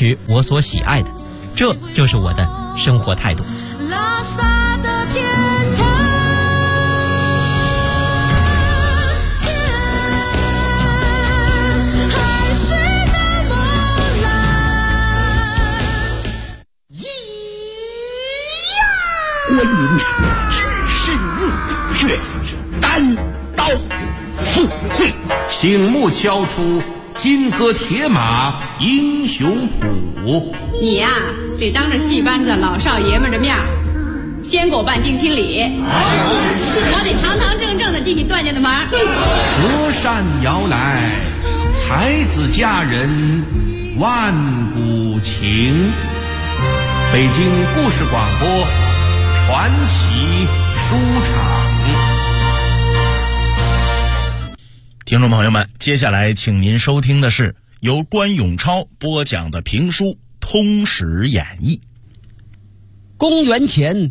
持我所喜爱的，这就是我的生活态度。 拉萨的天堂，海水的波澜。 观音只是入穴，单刀赴会， 醒目敲出金戈铁马英雄谱。 你呀，得当着戏班子老少爷们的面先给我办定亲礼，我得堂堂正正的进你段家的门。 隔山遥来，才子佳人万古情。北京故事广播传奇书场。 听众朋友们，接下来请您收听的是由关永超播讲的评书《通史演义》。 公元前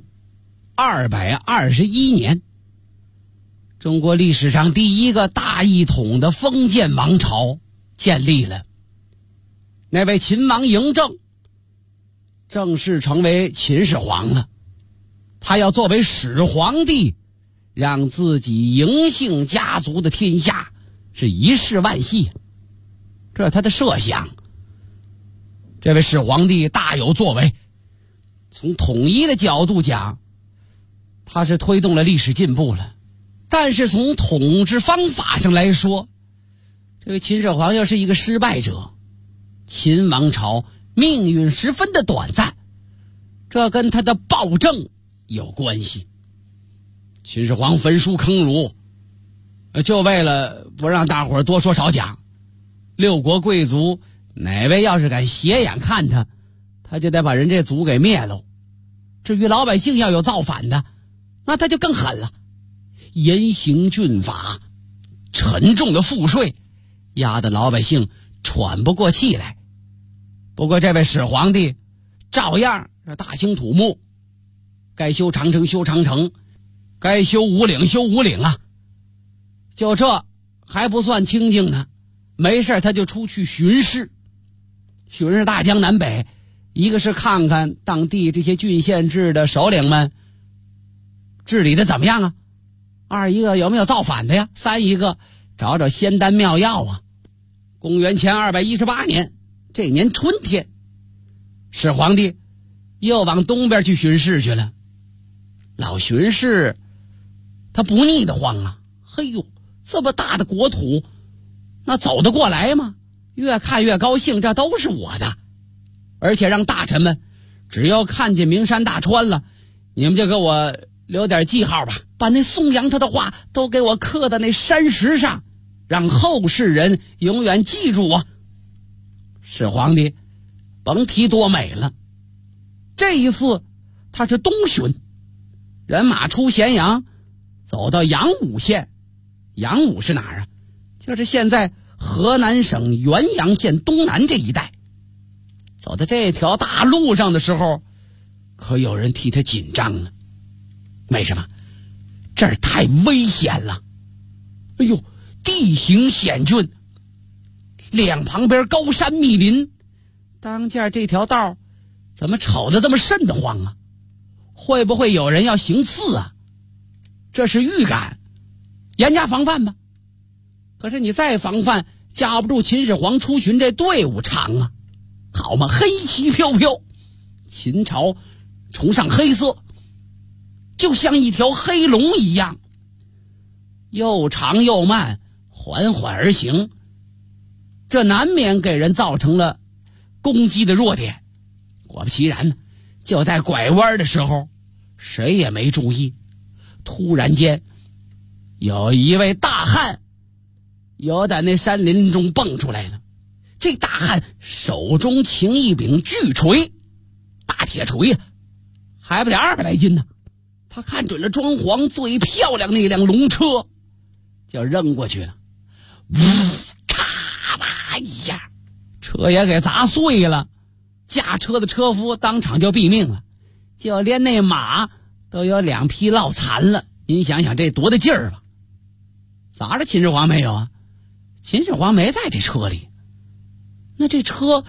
221年，中国历史上第一个大一统的封建王朝建立了。那位秦王嬴政正式成为秦始皇了，他要作为始皇帝，让自己嬴姓家族的天下是一世万系，这是他的设想。这位始皇帝大有作为，从统一的角度讲，他是推动了历史进步了，但是从统治方法上来说，这位秦始皇又是一个失败者。秦王朝命运十分的短暂，这跟他的暴政有关系。秦始皇焚书坑儒，就为了不让大伙儿多说少讲，六国贵族哪位要是敢斜眼看他，他就得把人这族给灭了。至于老百姓要有造反的，那他就更狠了，严刑峻法，沉重的赋税压得老百姓喘不过气来。不过这位始皇帝照样大兴土木，该修长城修长城，该修五岭修五岭啊。就这还不算清静呢，没事他就出去巡视，巡视大江南北，一个是看看当地这些郡县制的首领们治理的怎么样啊，二一个有没有造反的呀，三一个找找仙丹妙药啊。公元前218年这年春天，始皇帝又往东边去巡视去了。老巡视他不腻得慌啊，嘿呦，这么大的国土，那走得过来吗？越看越高兴，这都是我的。而且让大臣们只要看见名山大川了，你们就给我留点记号吧，把那颂扬他的话都给我刻在那山石上，让后世人永远记住我。始皇帝甭提多美了。这一次他是东巡，人马出咸阳，走到阳武县。阳武是哪儿啊？就是现在河南省原阳县东南这一带。走到这条大路上的时候，可有人替他紧张了。为什么？这儿太危险了。哎呦，地形险峻，两旁边高山密林，当间这条道怎么瞅着这么瘆得慌啊？会不会有人要行刺啊？这是预感，严加防范吧。可是你再防范，架不住秦始皇出巡这队伍长啊。好嘛，黑旗飘飘，秦朝崇尚黑色，就像一条黑龙一样，又长又慢，缓缓而行，这难免给人造成了攻击的弱点。果不其然呢，就在拐弯的时候，谁也没注意，突然间有一位大汉由在那山林中蹦出来了。这大汉手中擎一柄巨锤，大铁锤呀，还不得200来斤呢。他看准了装潢最漂亮那辆龙车，就扔过去了，呜，咔吧一下，车也给砸碎了，驾车的车夫当场就毙命了，就连那马都有2匹落残了。您想想这多大劲儿吧？砸着秦始皇没有啊？秦始皇没在这车里。那这车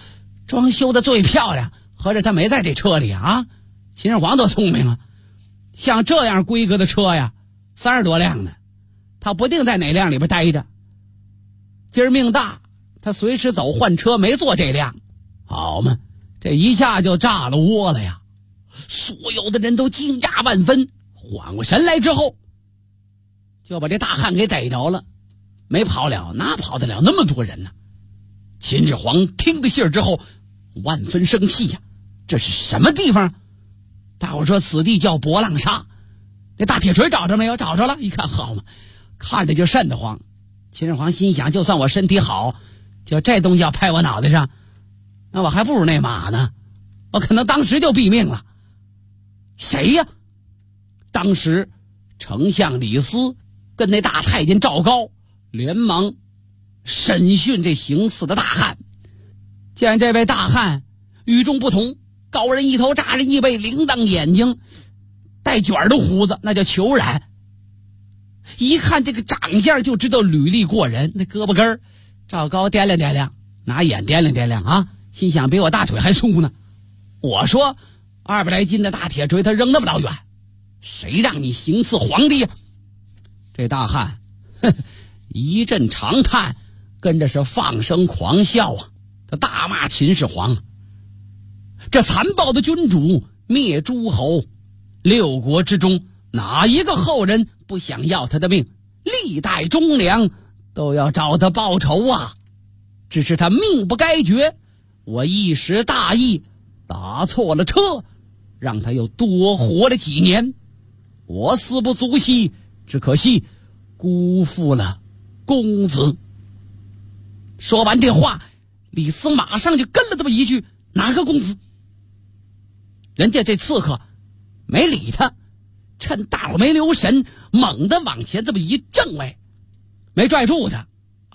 装修的最漂亮，合着他没在这车里啊？秦始皇多聪明啊！像这样规格的车呀，30多辆呢，他不定在哪辆里边待着。今儿命大，他随时走换车，没坐这辆，好嘛，这一下就炸了窝了呀！所有的人都惊讶万分，缓过神来之后，就把这大汉给逮着了，没跑了，哪跑得了那么多人呢？秦始皇听个信儿之后，万分生气呀！这是什么地方？大伙说此地叫博浪沙。那大铁锤找着没有？找着了。一看，好嘛，看着就瘆得慌。秦始皇心想，就算我身体好，就这东西要拍我脑袋上，那我还不如那马呢，我可能当时就毙命了。谁呀？当时丞相李斯跟那大太监赵高连忙审讯这行刺的大汉。见这位大汉与众不同，高人一头，扎人一背，铃铛眼睛，带卷的胡子，那叫虬髯。一看这个长相就知道履历过人，那胳膊根儿，赵高掂量掂量，拿眼掂量掂量啊，心想比我大腿还粗呢。我说200来斤的大铁锤，他扔那么老远，谁让你行刺皇帝呀？这大汉一阵长叹，跟着是放声狂笑啊！他大骂秦始皇，这残暴的君主灭诸侯，6国之中哪一个后人不想要他的命？历代忠良都要找他报仇啊！只是他命不该绝，我一时大意打错了车，让他又多活了几年。我死不足惜，只可惜辜负了公子。说完这话，李斯马上就跟了这么一句：哪个公子？人家这刺客没理他，趁大伙没留神，猛地往前这么一正，没拽住他，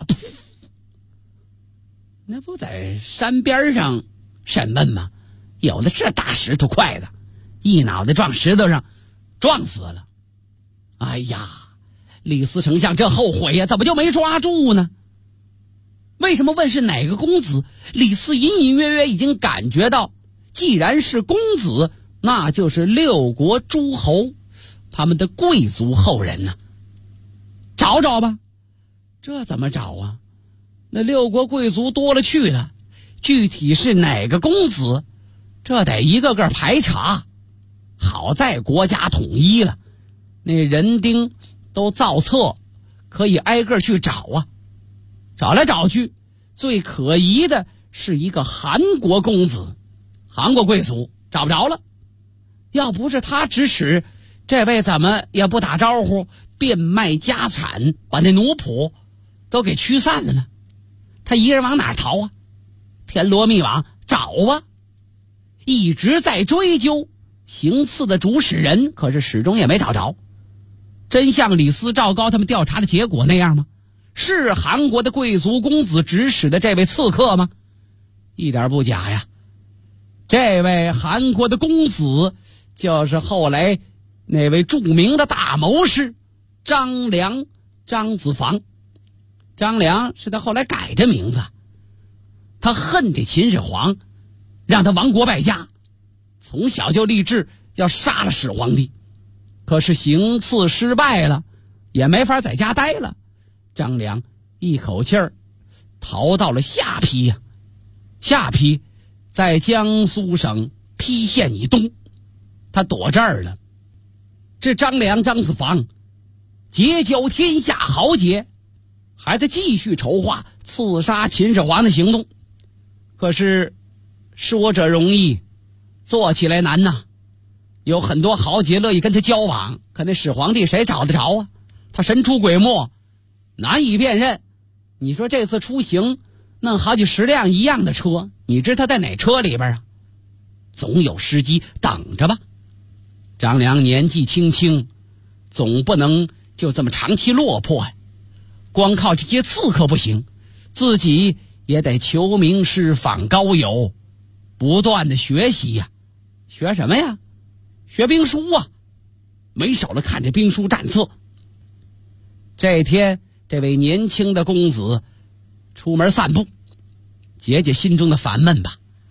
那不在山边上审问吗？有的是大石头块子，一脑袋撞石头上，撞死了。哎呀，李斯丞相这后悔呀，怎么就没抓住呢？为什么问是哪个公子？李斯隐隐约约已经感觉到，既然是公子，那就是6国诸侯他们的贵族后人呢。找找吧。这怎么找啊？那6国贵族多了去了，具体是哪个公子，这得一个个排查。好在国家统一了，那人丁都造册，可以挨个去找啊。找来找去，最可疑的是一个韩国公子，韩国贵族找不着了。要不是他指使，这位怎么也不打招呼，变卖家产，把那奴仆都给驱散了呢？他一人往哪儿逃啊？天罗密网找啊，一直在追究行刺的主使人，可是始终也没找着。真像李斯、赵高他们调查的结果那样吗？是韩国的贵族公子指使的这位刺客吗？一点不假呀。这位韩国的公子就是后来那位著名的大谋士张良，张子房。张良是他后来改的名字，他恨这秦始皇，让他亡国败家，从小就立志要杀了始皇帝。可是行刺失败了，也没法在家待了。张良一口气儿逃到了下邳呀。下邳在江苏省邳县以东，他躲这儿了。这张良、张子房结交天下豪杰，还在继续筹划刺杀秦始皇的行动。可是说者容易，做起来难呐。有很多豪杰乐意跟他交往，可那始皇帝谁找得着啊？他神出鬼没，难以辨认。你说这次出行弄好几10辆一样的车，你知他在哪车里边啊？总有时机，等着吧。张良年纪轻轻，总不能就这么长期落魄呀。光靠这些刺客不行，自己也得求名师访高友，不断的学习呀。学什么呀？学兵书啊，没少了看这兵书战策。这天，这位年轻的公子出门散步，解解心中的烦闷吧。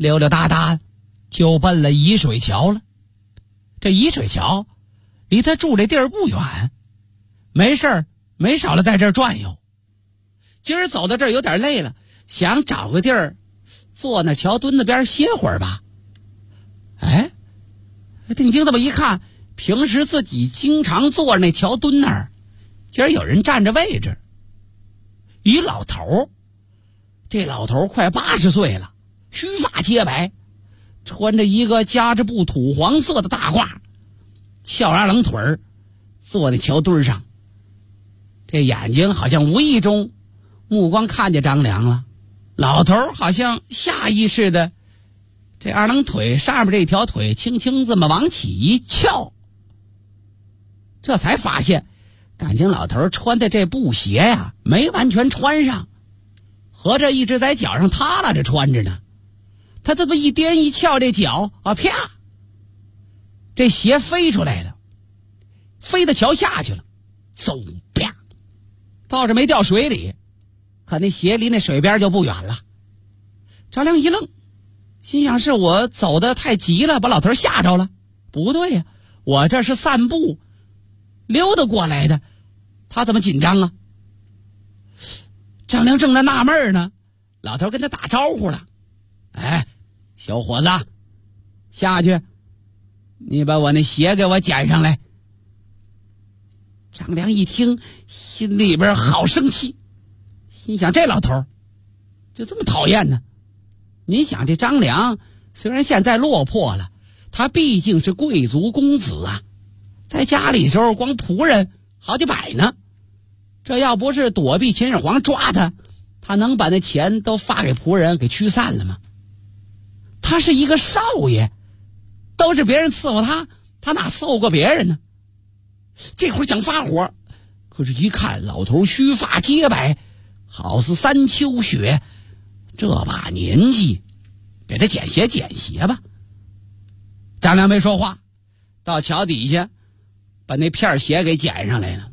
溜溜达达就奔了沂水桥了。这沂水桥离他住这地儿不远，没事儿没少了在这儿转悠。今儿走到这儿有点累了，想找个地儿坐那桥墩子边歇会儿吧。哎，定睛这么一看，平时自己经常坐那桥墩那儿，今儿有人占着位置。一老头，这老头快80岁了，须发皆白，穿着一个夹着布土黄色的大褂，翘二郎腿儿，坐在桥墩上。这眼睛好像无意中目光看见张良了，老头好像下意识的，这二郎腿上面这条腿轻轻这么往起一翘，这才发现感情老头穿的这布鞋呀没完全穿上，合着一直在脚上耷拉着穿着呢。他这么一颠一翘，这脚啊啪，这鞋飞出来了，飞到桥下去了，嗖啪，倒是没掉水里，可那鞋离那水边就不远了。张良一愣，心想是我走得太急了，把老头吓着了。不对呀，我这是散步溜达过来的，他怎么紧张啊？张良正在纳闷呢，老头跟他打招呼了：“哎，小伙子，下去，你把我那鞋给我捡上来。”张良一听，心里边好生气，心想这老头就这么讨厌呢。你想这张良虽然现在落魄了，他毕竟是贵族公子啊，在家里时候光仆人好几百呢，这要不是躲避秦始皇抓他，他能把那钱都发给仆人给驱散了吗？他是一个少爷，都是别人伺候他，他哪伺候过别人呢？这会儿想发火，可是一看老头须发皆白，好似三秋雪，这把年纪给他捡鞋捡鞋吧。张良没说话，到桥底下把那片鞋给捡上来了，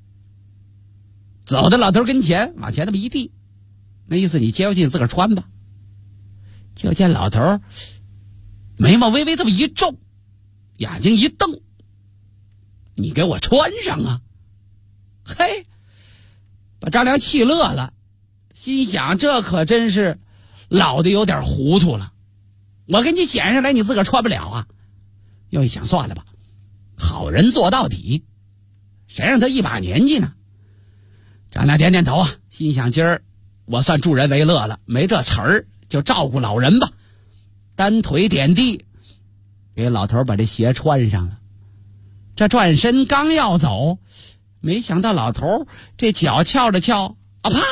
走到老头跟前，往前那么一递，那意思你接回去自个儿穿吧。就见老头眉毛微微这么一皱，眼睛一瞪：“你给我穿上啊！”嘿，把张良气乐了，心想这可真是老的有点糊涂了，我给你捡上来，你自个儿穿不了啊。又一想，算了吧，好人做到底，谁让他一把年纪呢？张良点点头啊，心想今儿我算助人为乐了，没这词儿就照顾老人吧。单腿点地，给老头把这鞋穿上了。这转身刚要走，没想到老头这脚翘着翘，啊啪，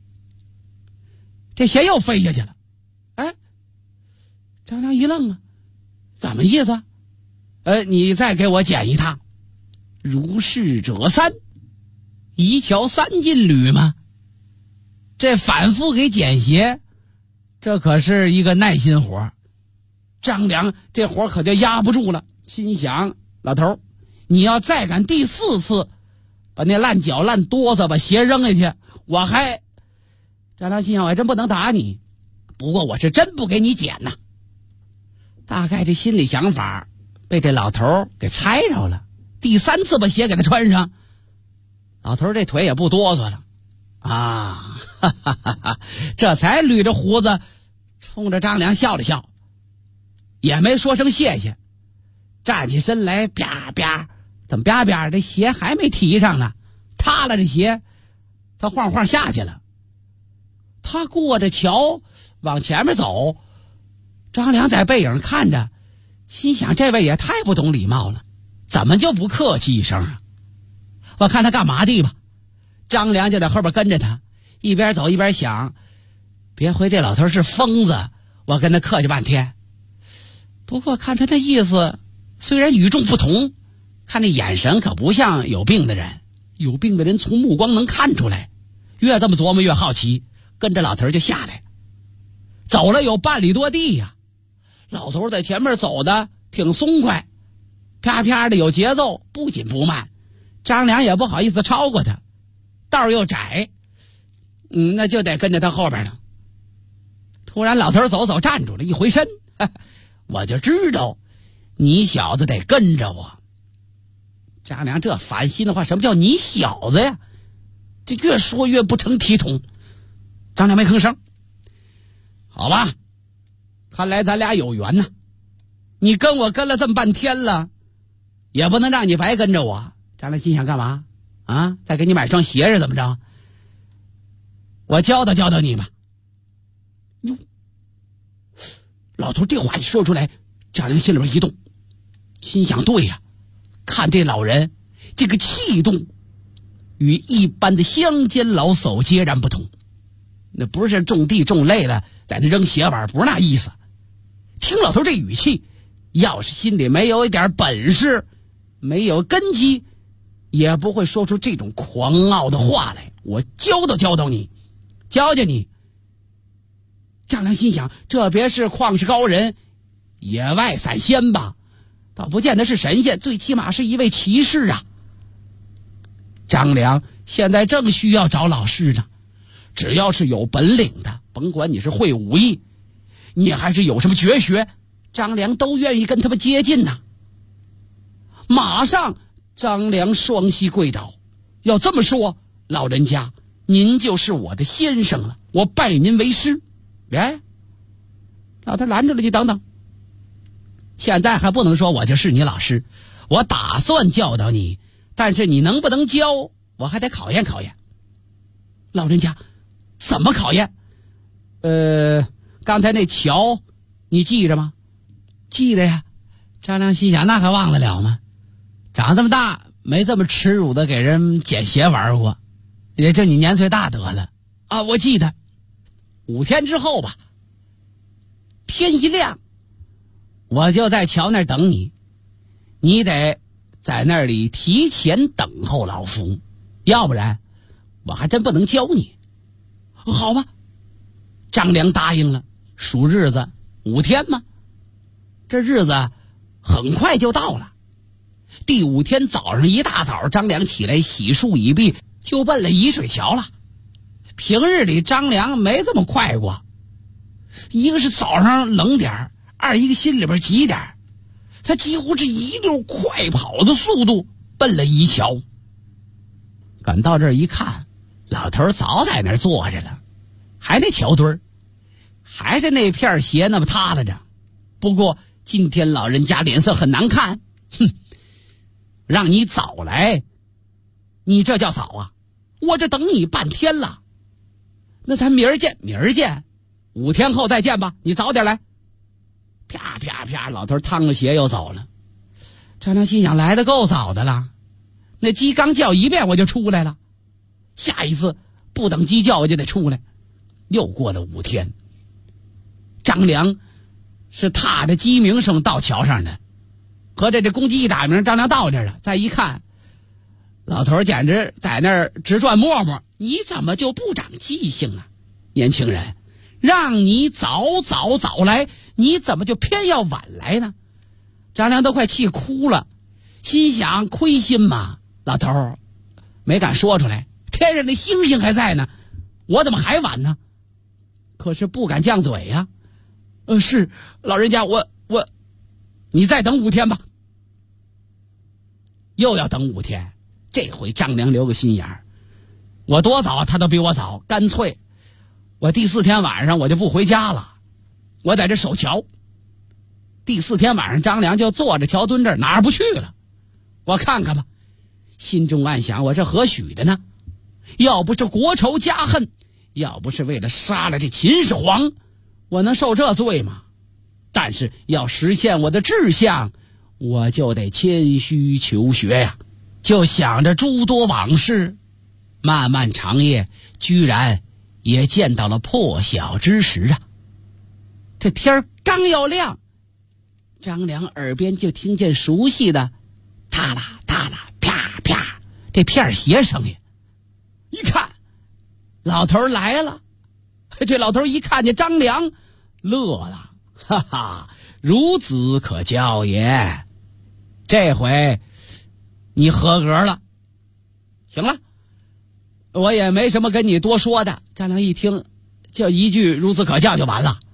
这鞋又飞下去了。哎，张良一愣啊，怎么意思？你再给我捡一趟。如是者三，一桥三进履吗？这反复给捡鞋，这可是一个耐心活。张良这活可就压不住了，心想老头，你要再敢第4次把那烂脚烂哆嗦把鞋扔下去，我还……张良心想我还真不能打你，不过我是真不给你捡呐。大概这心理想法被这老头给猜着了，第3次把鞋给他穿上，老头这腿也不哆嗦了啊，哈哈哈哈，这才捋着胡子冲着张良笑了笑，也没说声谢谢，站起身来啪啪，怎么啪啪，这鞋还没提上呢，塌了这鞋他晃晃下去了。他过着桥往前面走，张良在背影看着，心想这位也太不懂礼貌了，怎么就不客气一声啊？我看他干嘛的吧。张良就在后边跟着他，一边走一边想，别回这老头是疯子，我跟他客气半天。不过看他的意思虽然与众不同，看那眼神可不像有病的人，有病的人从目光能看出来。越这么琢磨越好奇，跟着老头就下来，走了有半里多地呀。老头在前面走的挺松快，啪啪的有节奏，不紧不慢。张良也不好意思超过他，道又窄，那就得跟着他后边了。 突然老头走走站住了，一回身，我就知道你小子得跟着我。张良这烦心的话，什么叫你小子呀？这越说越不成体统。张良没吭声。好吧，看来咱俩有缘呐。你跟我跟了这么半天了，也不能让你白跟着我。张良心想干嘛啊？再给你买双鞋是怎么着？我教导教导你吧。哟，老头这话一说出来，张良心里边一动，心想对呀，看这老人这个气动与一般的乡间老叟截然不同。那不是种地种累了在那扔鞋板，不是那意思。听老头这语气，要是心里没有一点本事，没有根基，也不会说出这种狂傲的话来。我教导教导你，教教你。张良心想，这别是旷世高人，野外散仙吧？倒不见得是神仙，最起码是一位骑士啊。张良现在正需要找老师呢，只要是有本领的，甭管你是会武艺，你还是有什么绝学，张良都愿意跟他们接近呐。马上张良双膝跪倒，要这么说，老人家您就是我的先生了，我拜您为师。哎，老头拦住了，你等等，现在还不能说我就是你老师，我打算教导你，但是你能不能教，我还得考验考验。老人家怎么考验？刚才那桥你记着吗？记得呀。张良心想，那还忘得了吗？长这么大没这么耻辱的给人捡鞋玩过，也就你年岁大得了啊。我记得5天之后吧，天一亮我就在桥那儿等你，你得在那里提前等候老夫，要不然我还真不能教你。好吧，张良答应了。数日子5天嘛，这日子很快就到了。第5天早上一大早，张良起来洗漱已毕，就奔了沂水桥了。平日里张良没这么快过，一个是早上冷点，二一个心里边急点，他几乎是一溜快跑的速度奔了沂桥。赶到这儿一看，老头早在那儿坐着了，还那桥墩儿，还是那片鞋那么塌了着。不过今天老人家脸色很难看，哼，让你早来，你这叫早啊？我这等你半天了。那咱明儿见，明儿见，5天后再见吧，你早点来。啪啪啪，老头趟着鞋又走了。张良心想，来得够早的了，那鸡刚叫一遍我就出来了，下一次不等鸡叫我就得出来。又过了5天，张良是踏着鸡鸣声到桥上的，合着这公鸡一打鸣，张良到这儿了。再一看，老头简直在那儿直转磨磨，你怎么就不长记性啊？年轻人，让你早来，你怎么就偏要晚来呢？张良都快气哭了，心想亏心嘛，老头没敢说出来，天上的星星还在呢，我怎么还晚呢？可是不敢犟嘴呀。是老人家，我你再等5天吧。又要等5天，这回张良留个心眼儿，我多早他都比我早，干脆我第4天晚上我就不回家了，我在这守桥。第4天晚上，张良就坐着桥墩这儿哪儿不去了。我看看吧，心中暗想，我这何许的呢？要不是国仇家恨，要不是为了杀了这秦始皇，我能受这罪吗？但是要实现我的志向，我就得谦虚求学呀。就想着诸多往事，漫漫长夜居然也见到了破晓之时啊。这天儿刚要亮，张良耳边就听见熟悉的嗒啦嗒啦啪啪这片鞋声音。一看老头来了，这老头一看见张良乐了，哈哈，孺子可教也，这回你合格了。行了，我也没什么跟你多说的。张良一听就一句孺子可教就完了。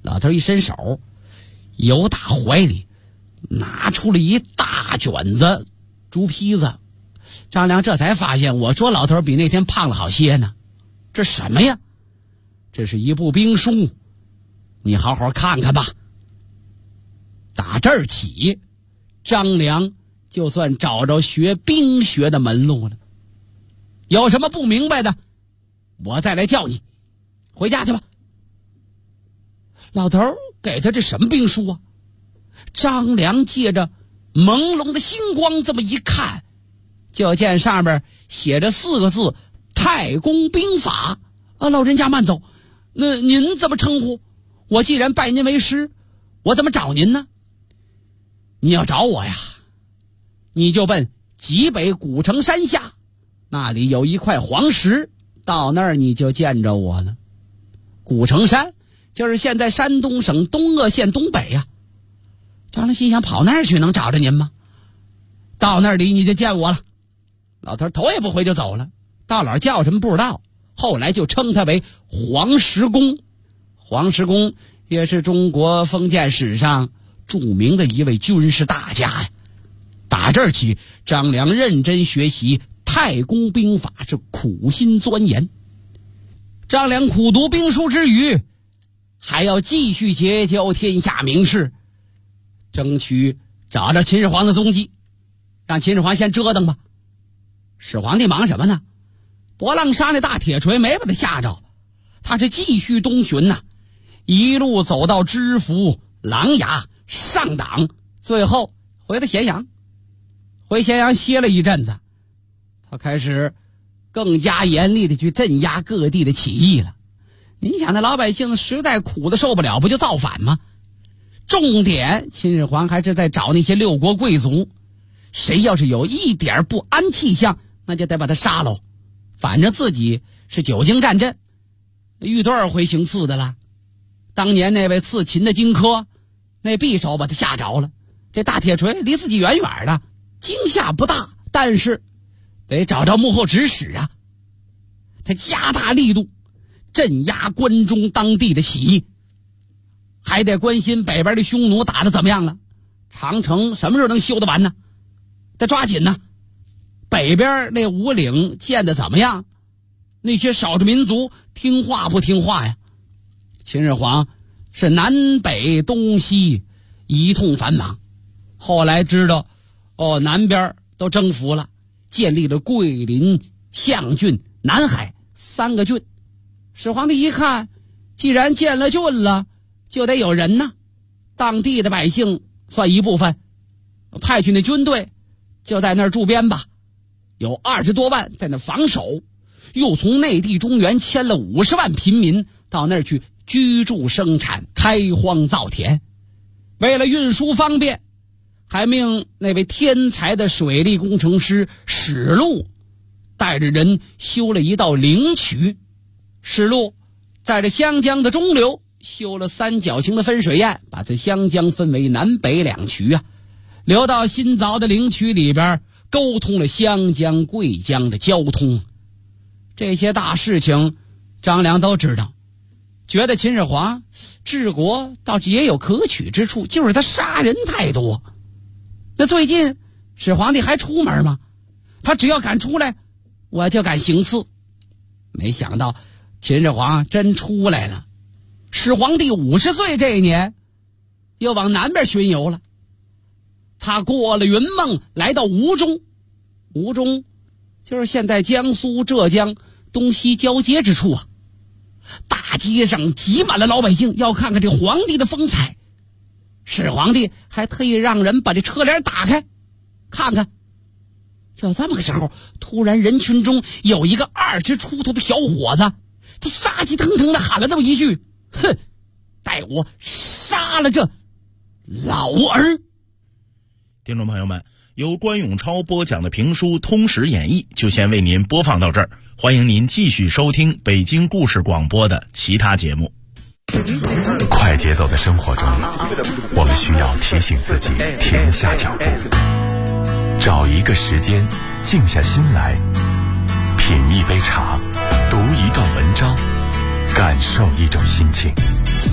老头一伸手，由打怀里拿出了一大卷子猪皮子。张良这才发现，我说老头比那天胖了好些呢。这什么呀？这是一部兵书，你好好看看吧。打这儿起，张良就算找着学兵学的门路了。有什么不明白的，我再来叫你。回家去吧。老头给他这什么兵书啊？张良借着朦胧的星光这么一看，就见上面写着4个字：太公兵法。老人家慢走，那您怎么称呼？我既然拜您为师，我怎么找您呢？你要找我呀，你就奔极北古城山下，那里有一块黄石，到那儿你就见着我了。古城山就是现在山东省东鄂县东北呀。张良心想，跑那儿去能找着您吗？到那里你就见我了。老头头也不回就走了，到哪儿叫什么不知道，后来就称他为黄石公。黄石公也是中国封建史上著名的一位军事大家呀。打这儿起，张良认真学习太公兵法，是苦心钻研。张良苦读兵书之余，还要继续结交天下名士，争取找着秦始皇的踪迹，让秦始皇先折腾吧。始皇帝忙什么呢？博浪沙那大铁锤没把他吓着，他是继续东巡呐，一路走到知府、琅琊、上党，最后回到咸阳。回咸阳歇了一阵子，他开始更加严厉的去镇压各地的起义了。你想那老百姓实在苦的受不了，不就造反吗？重点秦始皇还是在找那些六国贵族，谁要是有一点不安气象，那就得把他杀喽。反正自己是久经战阵，遇多少回行刺的了。当年那位刺秦的荆轲，那匕首把他吓着了，这大铁锤离自己远远的，惊吓不大，但是得找着幕后指使啊。他加大力度镇压关中当地的起义，还得关心北边的匈奴打得怎么样了，长城什么时候能修得完呢？得抓紧呢。北边那五岭建得怎么样？那些少数民族听话不听话呀？秦始皇是南北东西一通繁忙，后来知道南边都征服了，建立了桂林、象郡、南海3个郡。始皇帝一看，既然建了郡了，就得有人呢，当地的百姓算一部分，派去那军队就在那儿驻边吧，有20多万在那防守，又从内地中原迁了50万平民到那儿去居住生产，开荒造田。为了运输方便，还命那位天才的水利工程师史禄带着人修了一道灵渠。史禄在这湘江的中流修了3角形的分水堰，把这湘江分为南北2渠啊，流到新凿的灵渠里边，沟通了湘江、贵江的交通。这些大事情张良都知道，觉得秦始皇治国倒是也有可取之处，就是他杀人太多。那最近始皇帝还出门吗？他只要敢出来，我就敢行刺。没想到秦始皇真出来了。始皇帝50岁这一年，又往南边巡游了。他过了云梦，来到吴中。吴中就是现在江苏、浙江东西交接之处啊。大街上挤满了老百姓，要看看这皇帝的风采。始皇帝还特意让人把这车帘打开，看看。就这么个时候，突然人群中有一个20出头的小伙子，他杀气腾腾的喊了那么一句：“哼，待我杀了这老儿！” 听众朋友们，由关永超播讲的评书《通史演义》就先为您播放到这儿，欢迎您继续收听北京故事广播的其他节目。 快节奏的生活中，我们需要提醒自己停下脚步，找一个时间静下心来，品一杯茶，读一段文章，感受一种心情。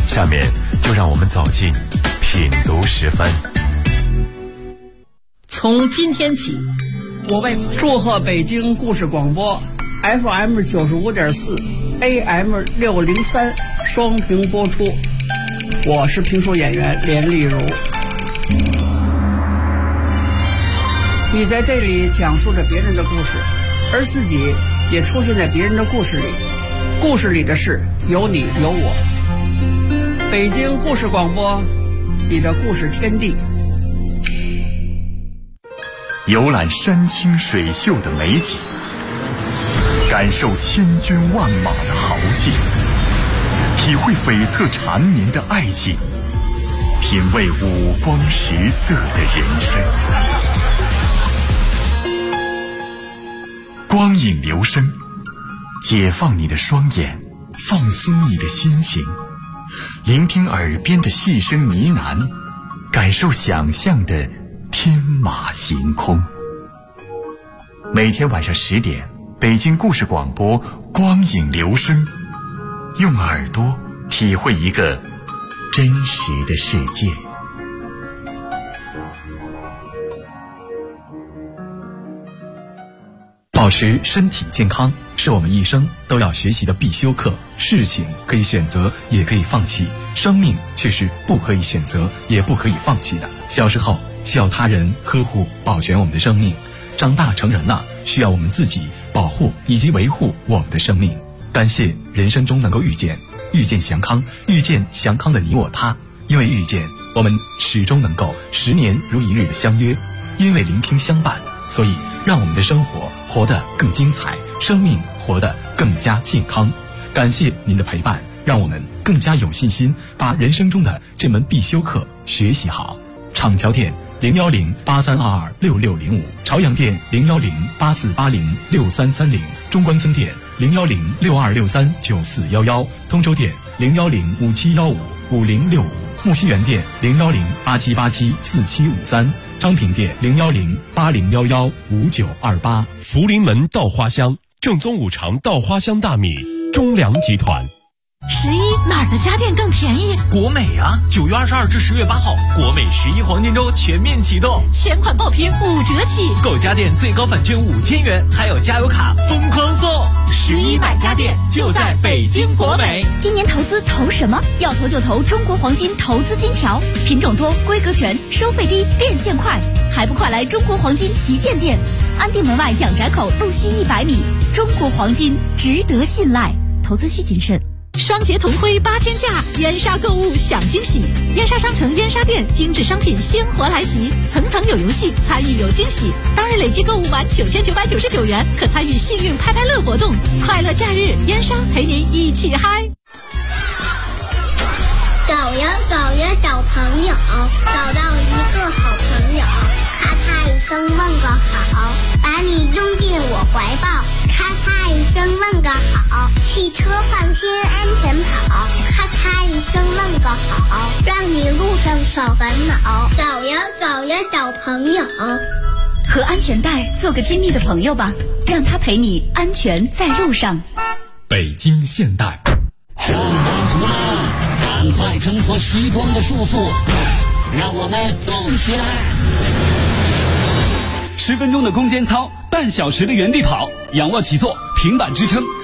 下面就让我们走进品读时分。 从今天起，我为祝贺北京故事广播 FM 95.4 AM 603双屏播出。我是评书演员连丽如。你在这里讲述着别人的故事，而自己也出现在别人的故事里。故事里的事有你有我。北京故事广播，你的故事天地。 游览山清水秀的美景，感受千军万马的豪气，体会悱恻缠绵的爱情，品味五光十色的人生。光影留声，解放你的双眼，放松你的心情，聆听耳边的细声呢喃，感受想象的天马行空。每天晚上10点，北京故事广播光影留声，用耳朵体会一个真实的世界。保持身体健康是我们一生都要学习的必修课。事情可以选择，也可以放弃，生命却是不可以选择，也不可以放弃的。小时候需要他人呵护保全我们的生命，长大成人了需要我们自己保护以及维护我们的生命。感谢人生中能够遇见祥康，遇见祥康的你我他。因为遇见，我们始终能够10年如一日的相约；因为聆听相伴，所以让我们的生活活得更精彩，生命活得更加健康。感谢您的陪伴，让我们更加有信心把人生中的这门必修课学习好。厂桥店01083226605，朝阳店01084806330，中关村店01062639411，通州店01057155065，木樨园店01087874753，昌平店01080115928。 福临门稻花香，正宗五常稻花香大米，中粮集团。 11哪儿的家电更便宜？ 国美啊！9月22至10月8号，国美11黄金周全面启动， 前款爆品5折起， 购家电最高返券5000元，还有加油卡疯狂送。 11买家电就在北京国美。今年投资投什么？要投就投中国黄金投资金条，品种多，规格全，收费低，变现快，还不快来中国黄金旗舰店，安定门外蒋宅口路西100米。中国黄金值得信赖，投资需谨慎。双节同辉8天价，燕莎购物享惊喜。燕莎商城燕莎店，精致商品鲜活来袭，层层有游戏，参与有惊喜。当日累计购物满9999元，可参与幸运拍拍乐活动。快乐假日，燕莎陪您一起嗨。 找呀找呀找朋友，找到一个好朋友，咔嚓一声问个好，把你拥进我怀抱，咔嚓一声问个好，汽车放心安全跑，咔嚓一声问个好，让你路上少烦恼。找呀找呀找朋友， 和安全带做个亲密的朋友吧，让他陪你安全在路上。 北京现代， 上班族们，赶快挣脱西装的束缚，让我们动起来。 10分钟的攻坚操，半小时的原地跑，仰卧起坐，平板支撑，